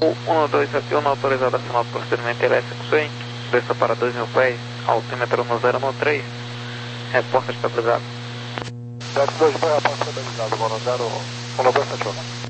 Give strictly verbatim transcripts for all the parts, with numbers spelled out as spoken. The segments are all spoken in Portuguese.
um dois aqui, não autorizado a acionar o procedimento elétrico Swing, desça para dois mil pés, altímetro no zero um três, repórter estabilizado. zero dois pés, repórter estabilizado, mano, zero um dois sete um.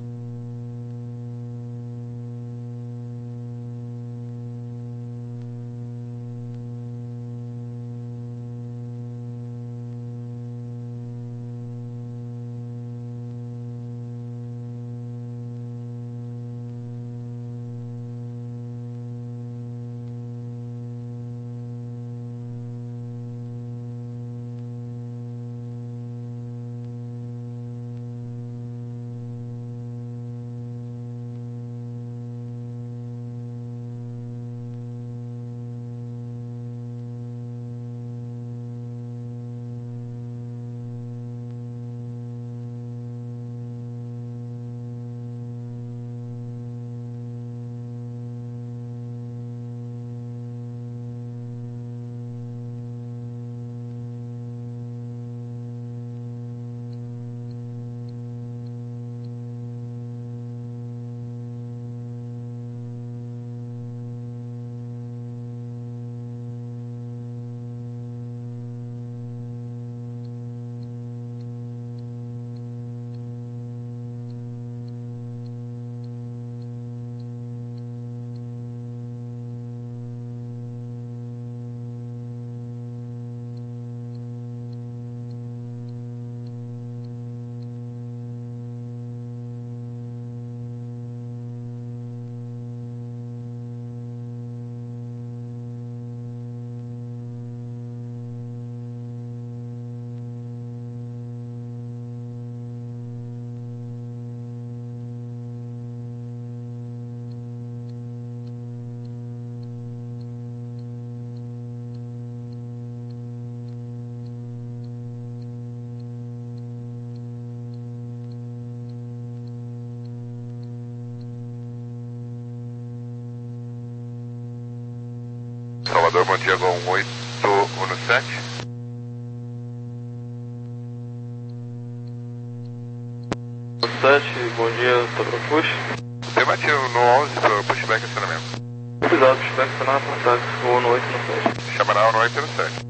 Salvador, bom dia, um oito um sete. sete, bom dia, sobre o push. Você bate no onze para o pushback acionamento. Cuidado, pushback acionar por táxi, ou no oito no sete. Chamará no oito no sete.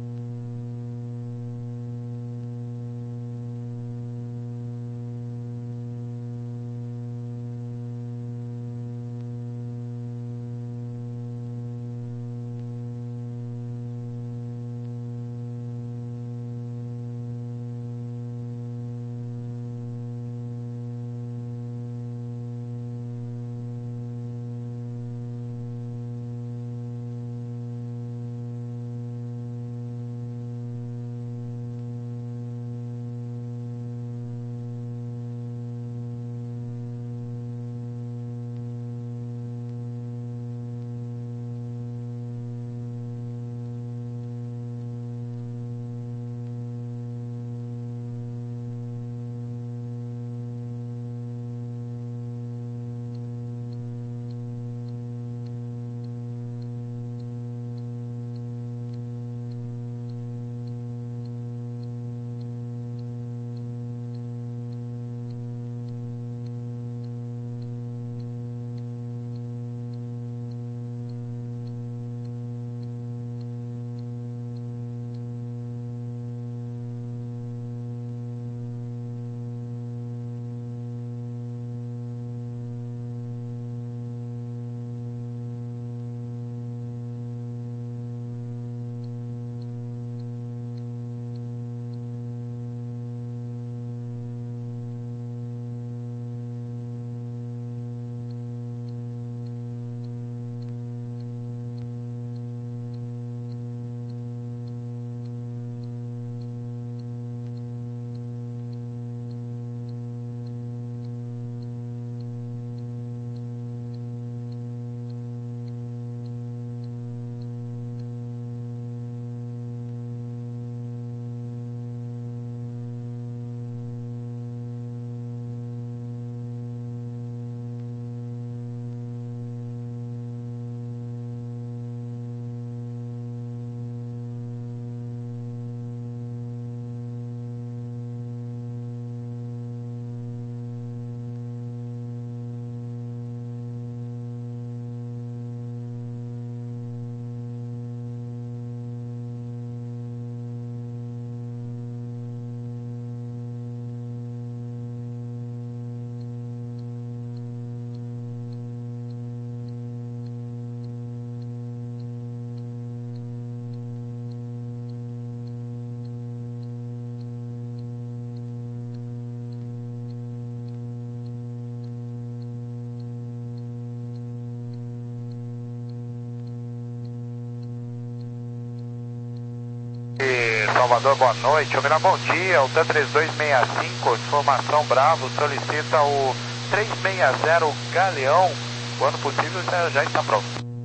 Salvador, boa noite. Almirão, bom dia. O T três dois seis cinco, informação Bravo, solicita o três seis zero Galeão. Quando possível, já, já está pronto.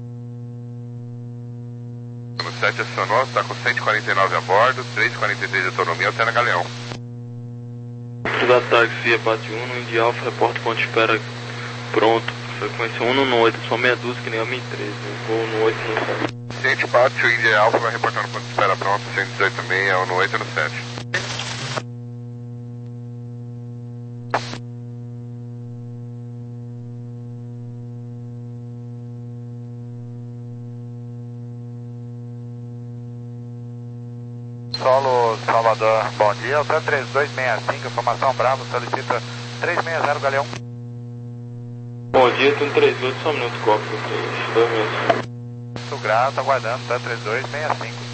No sete acionou, está com cento e quarenta e nove a bordo, três e quarenta e três de autonomia, Altena Galeão. Da táxi, abate um, Indy Alfa, repórter ponto de espera pronto. Frequência um no oito, só meia dúzia que nem a M três, voo no oito no sete. Ciente Pátio, Indy Alfa vai reportar no ponto de espera pronto, cento e dezoito e meio, no oito e no sete. Solo Salvador, bom dia. O T três dois seis cinco, informação Bravo, solicita três seis zero Galeão. Bom dia, tem um três oito, só um minuto, copo, três dois minutos. Muito grato, aguardando, T três dois seis cinco.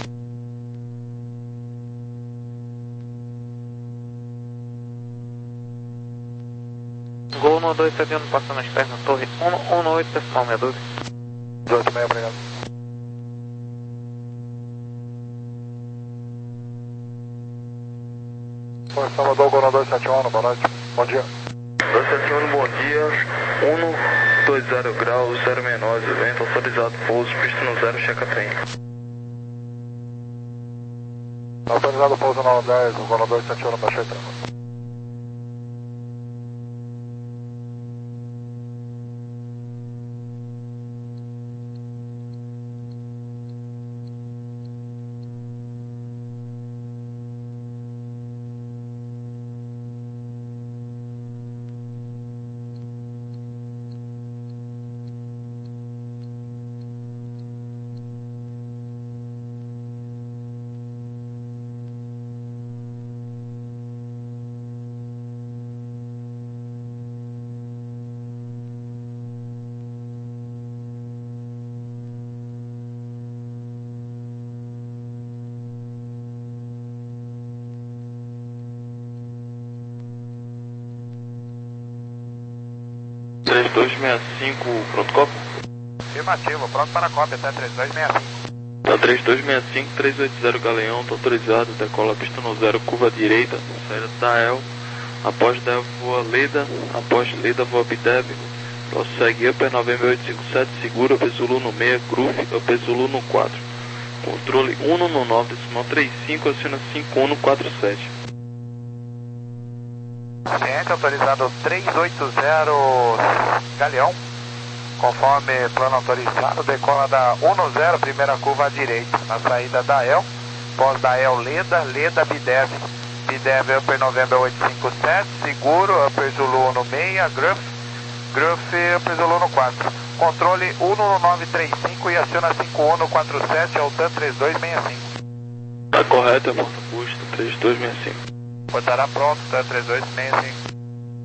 Gol no dois sete um, passando a externa, torre um no oito, decimal meia dúzia. dezoito e meio, obrigado. Oi, Salvador, Gol no dois sete um, boa noite. Bom dia. dois sete um, bom dia. um dois zero graus, zero seis nove, vento autorizado, pouso, pista no zero, checa trem. Autorizado pouso no dez, o Gol no dois sete um, baixei trem. três dois seis cinco, pronto, copo? Afirmativo, pronto para a cópia, T três dois seis cinco. Tá três dois seis cinco, três oito zero Galeão, tá autorizado, decola pista no zero, curva direita, saída da El, após da El voa Leda, após Leda voa Bideb, prossegue Upper November oito cinco sete, segura, Upper Zulu no seis, Groove, Upper Zulu no quatro, controle um no nove, decimal trinta e cinco, aciona cinco um no quatro sete. Ciente, autorizado três oito zero Galeão, conforme plano autorizado, decola da um no zero, primeira curva à direita, na saída da El, pós da El Leda, Leda Bidev, Bidev Upper November oito cinco sete, seguro, Upper Zulu no seis, Gruff, Gruff Upper Zulu no quatro, controle um no nove três cinco e aciona cinco um no quatro sete, ao TAN três dois seis cinco. Tá correto, é porta custo, três dois seis cinco. Estará pronto, TAN três dois seis cinco.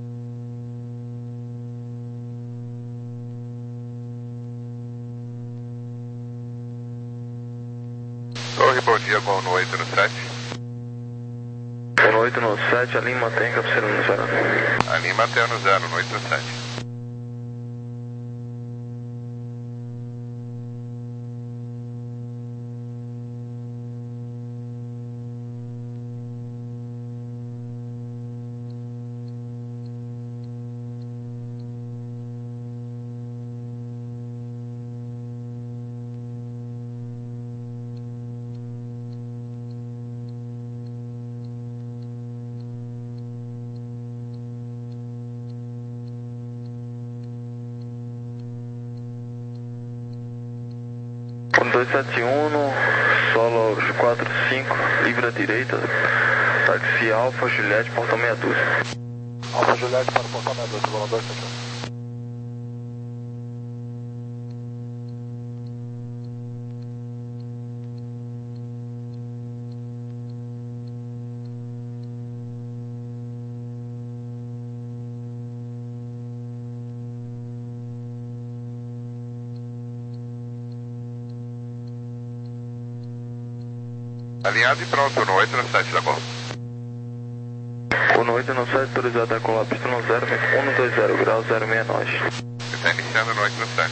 Torre, bom dia, Gol no oito no sete. Gol no oito no sete, a Lima tem cabeceira no zero. A Lima tem no zero, no oito no sete. dois sete um, solo quatro cinco, livre à direita, táxi Alfa, Juliette, portão meia dúzia. Alfa Juliette para o portão meia dúzia, Gol dois sete um. Alinhado e pronto, no oito no sete da Gol. Gol no oito no sete, autorizado a colar pista no zero, um dois zero graus, zero seis nove. Está iniciando no oito no sete.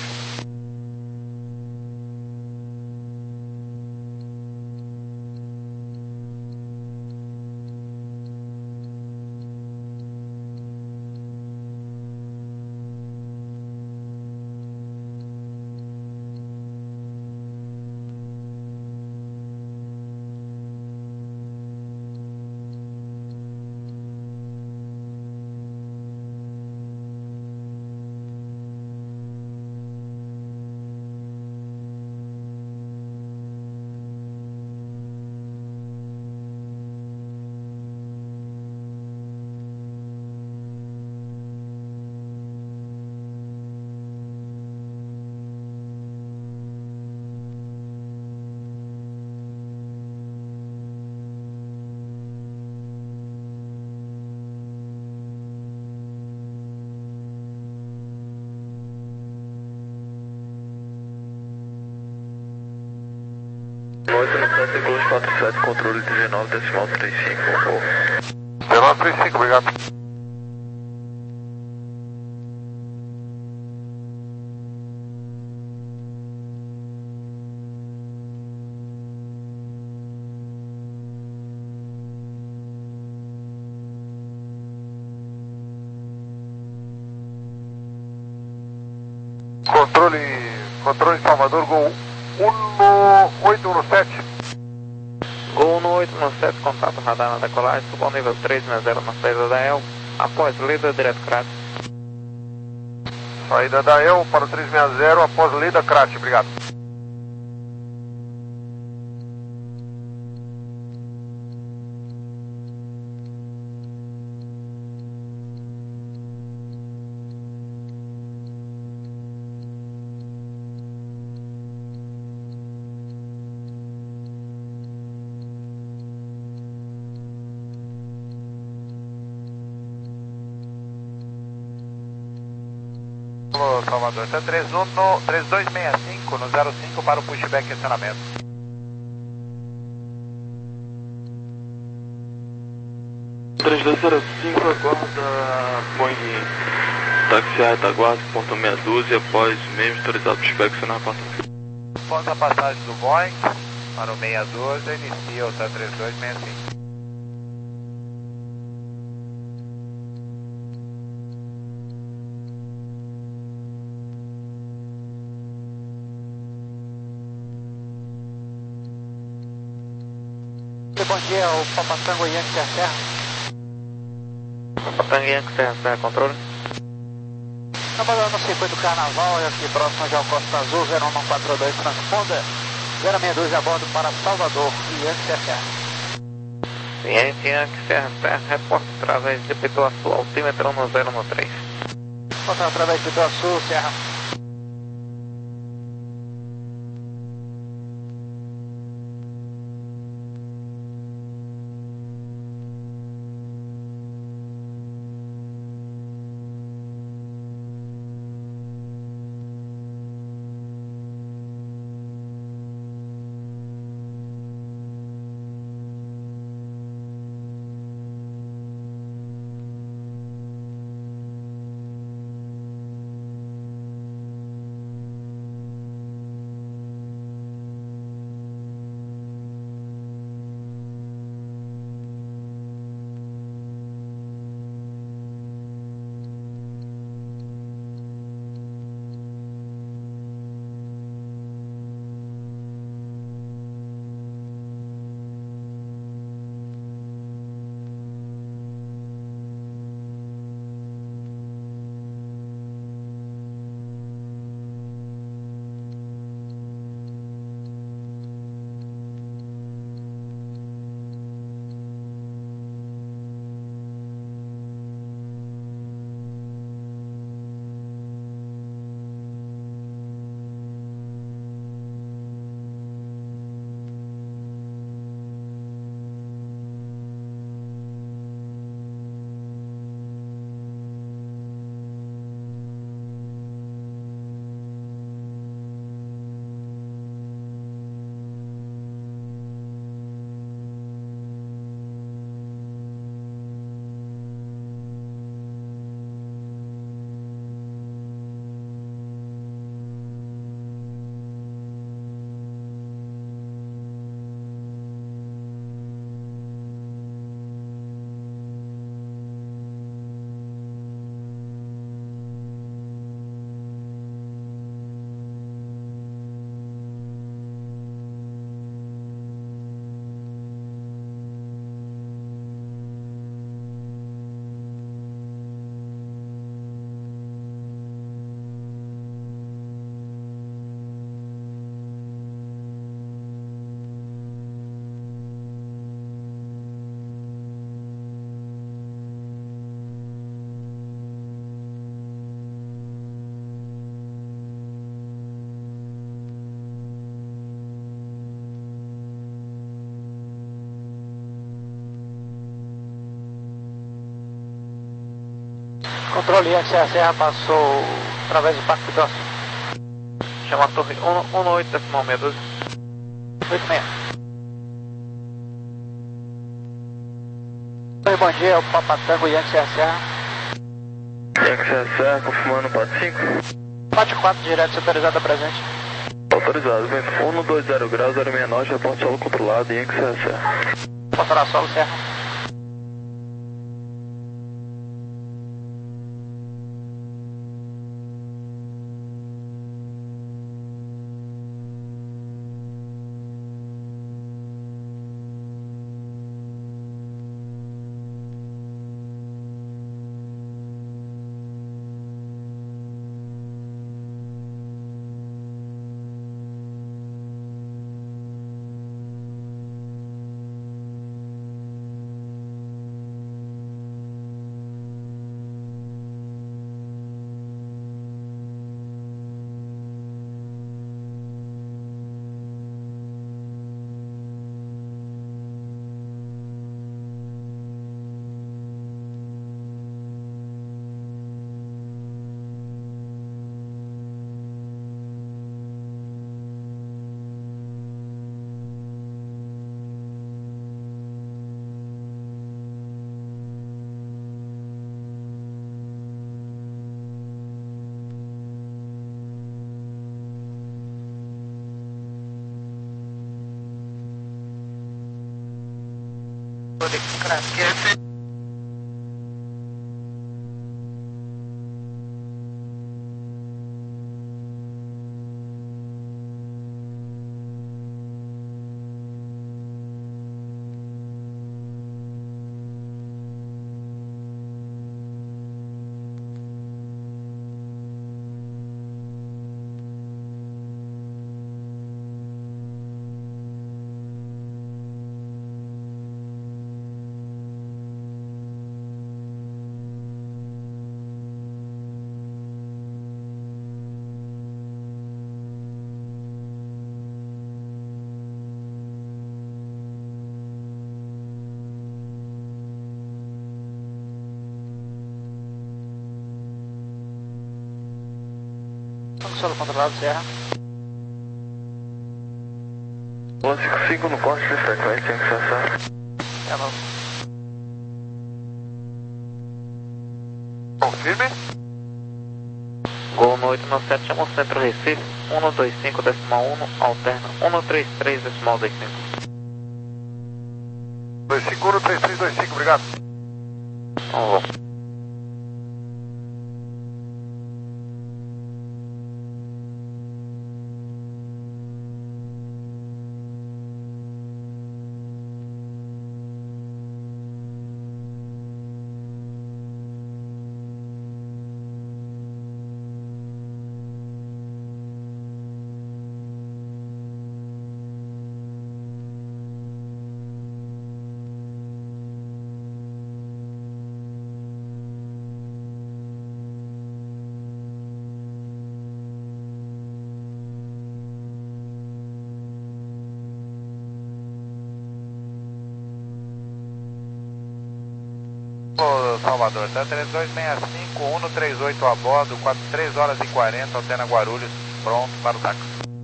oito no sete, Gol quatro sete, controle dezenove, decimal trinta e cinco. dezenove trinta e cinco, obrigado. Controle, controle Salvador, Gol um oito um sete. Gol um oito um sete, contato radar na decolagem, suba ao nível três seis zero na saída da E L, após lida direto Crat. Saída da E L para o três seis zero, após lida Crat, obrigado. Salvador, esse é três um no três dois seis cinco no zero cinco para o pushback e acionamento. três dois zero cinco, aguarda Boeing táxi A, Itaguaçu, ponto meia dúzia, após mesmo autorizado pushback e acionamento. Após a passagem do Boeing para o meia dúzia, inicia o três dois seis cinco. Bom dia, o Papatango Yankee Serra. Papatango Yankee Serra, Serra, controle. Trabalhando no circuito Carnaval, aqui próximo de Costa Azul, zero um quatro dois, transponda zero seis dois a bordo para Salvador, Yankee Serra. Yankee Yankee Serra, Serra, reporte através de Pituaçu, altímetro um zero um três. Contato através de Pituaçu, Serra. Controle Yankee Serra passou através do Parque Pituaçu. Chama a torre um oito decimal meia dúzia. oito seis. Oi, bom dia, é o Papatango Yankee Serra Serra. Yankee Serra Serra, confirmando quatro cinco. quatro quatro, direto, autorizado a presente. Autorizado, vento um dois zero graus, zero seis nove, reporte solo controlado, Yankee Serra Serra. Controlar solo, Serra. Gracias. Solo controlado, Serra. um cinco cinco no corte de frequência, Yankee Serra Serra. É, não. Confirme. Gol no oito nove sete, chama o centro Recife, um dois cinco decimal um, alterna um três três decimal dois cinco. dois cinco um, três três dois cinco, obrigado. Então vamos. Ô, Salvador, tá três dois seis cinco, um três oito a bordo, quatro, três horas e quarenta, alterna Guarulhos, pronto para o táxi.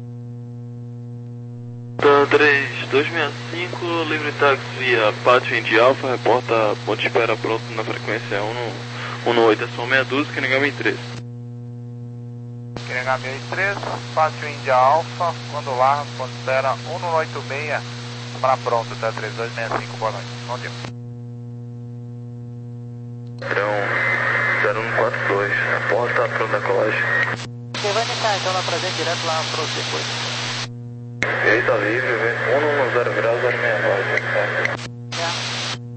Tá três dois seis cinco, livre táxi via Pátio Indy Alpha, reporta ponto de espera pronto na frequência um no oito, é só meia dúzia, Q N H mil e três. Q N H mil e três, Pátio Indy Alpha, quando lá, quando espera um no oito seis, para pronto, tá três dois seis cinco, boa noite, bom dia. Padrão zero um quatro dois, a porta está pronta da colagem. Você vai iniciar então na presente direto lá pro circuito. Direita livre, um zero graus, zero seis nove. É.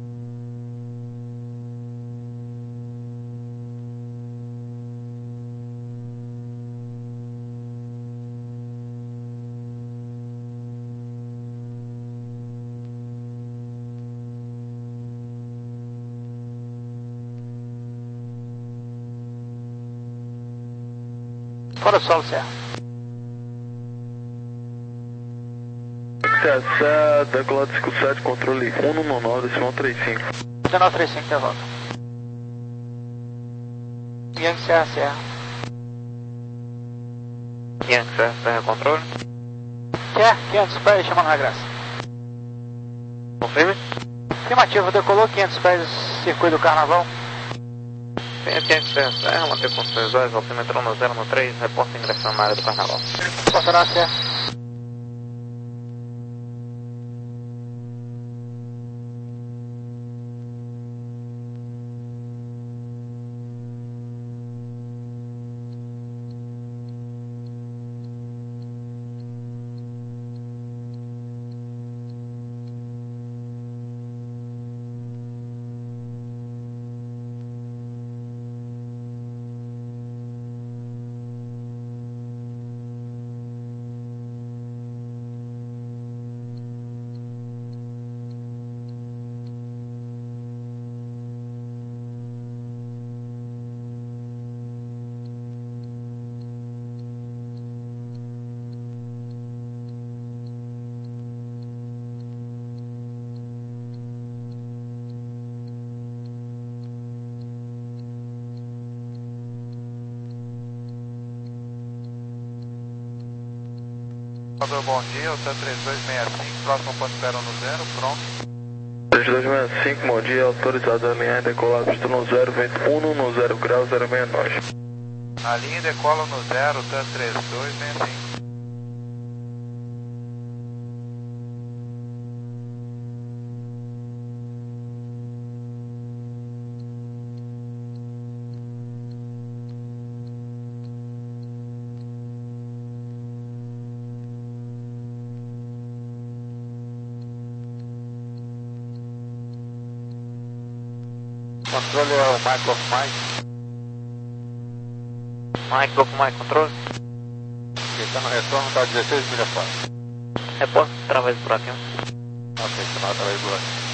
Fora solo, Serra. Serra, decolado cinco sete, controle um nove nove, decimal trinta e cinco. dezenove trinta e cinco, de volta. Yankee Serra, Serra. Yankee Serra, Serra, controle. Quer? quinhentos pés, chamando regresso. Confirme. Afirmativo, decolou quinhentos pés, circuito do Carnaval. Tem aqui a Serra, manter condições dois, altímetro no zero no três, reporta ingressando na área do Carnaval. Passará certo. Bom dia, o T três dois seis cinco, próximo ponto zero no zero, pronto. três dois seis cinco, bom dia, autorizado a alinhar e decolar pista no zero, vento um no zero grau, zero sessenta e nove. A linha decola no zero, T três dois seis cinco. Controle é o Mike of Mike. Mike, Golfo Mike, controle. Está no retorno, está dezesseis milhas fora. Reporta através do buraquinho. Ok, sinal através do buraquinho.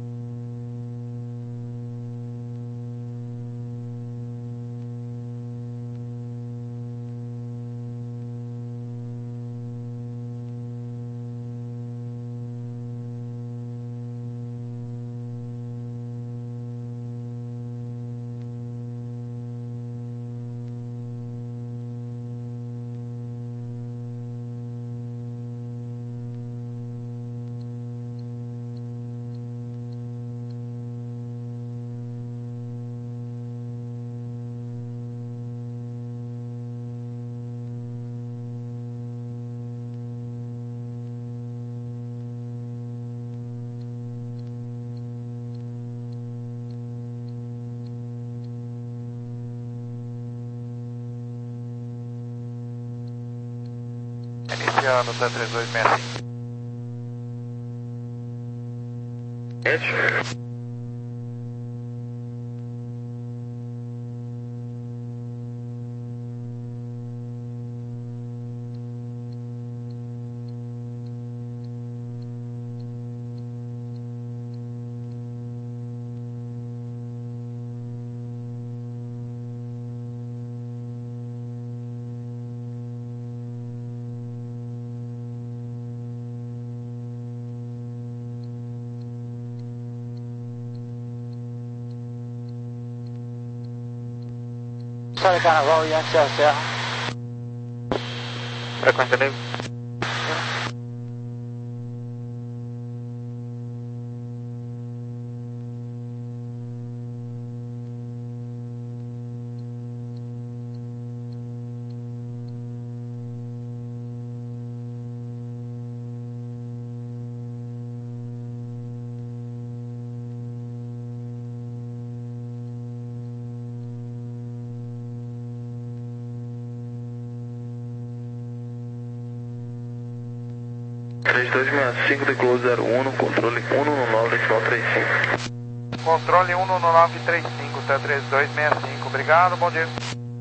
Iniciando T três dois seis cinco. Gente. Sai de Carnaval e antes da Serra. Frequência livre. três dois seis cinco, decolou zero um, controle um no nove, decimal trinta e cinco. Controle um no nove três cinco, T três dois seis cinco, obrigado, bom dia.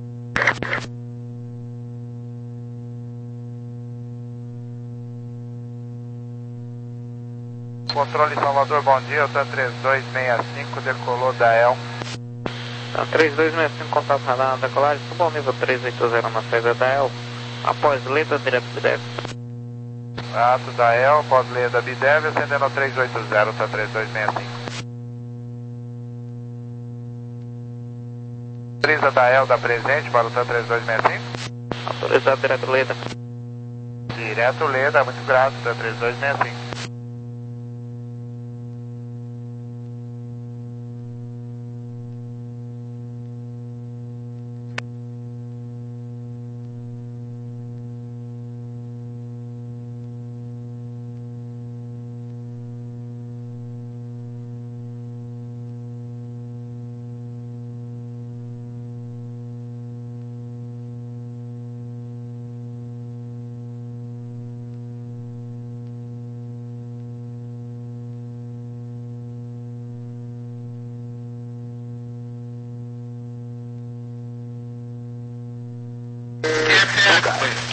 Controle Salvador, bom dia, T três dois seis cinco, decolou da E L. Então, três dois seis cinco, contato radar na decolagem, suba ao nível três oito zero na saída da E L, após letra direto B D F. Ato da E L, após letra B D F, acendendo três oito zero, T três dois seis cinco. Brisa da E L da presente para o T três dois seis cinco. Autorizado direto letra. Direto Leda, muito grato, da três dois seis cinco. Q F E, companheiro.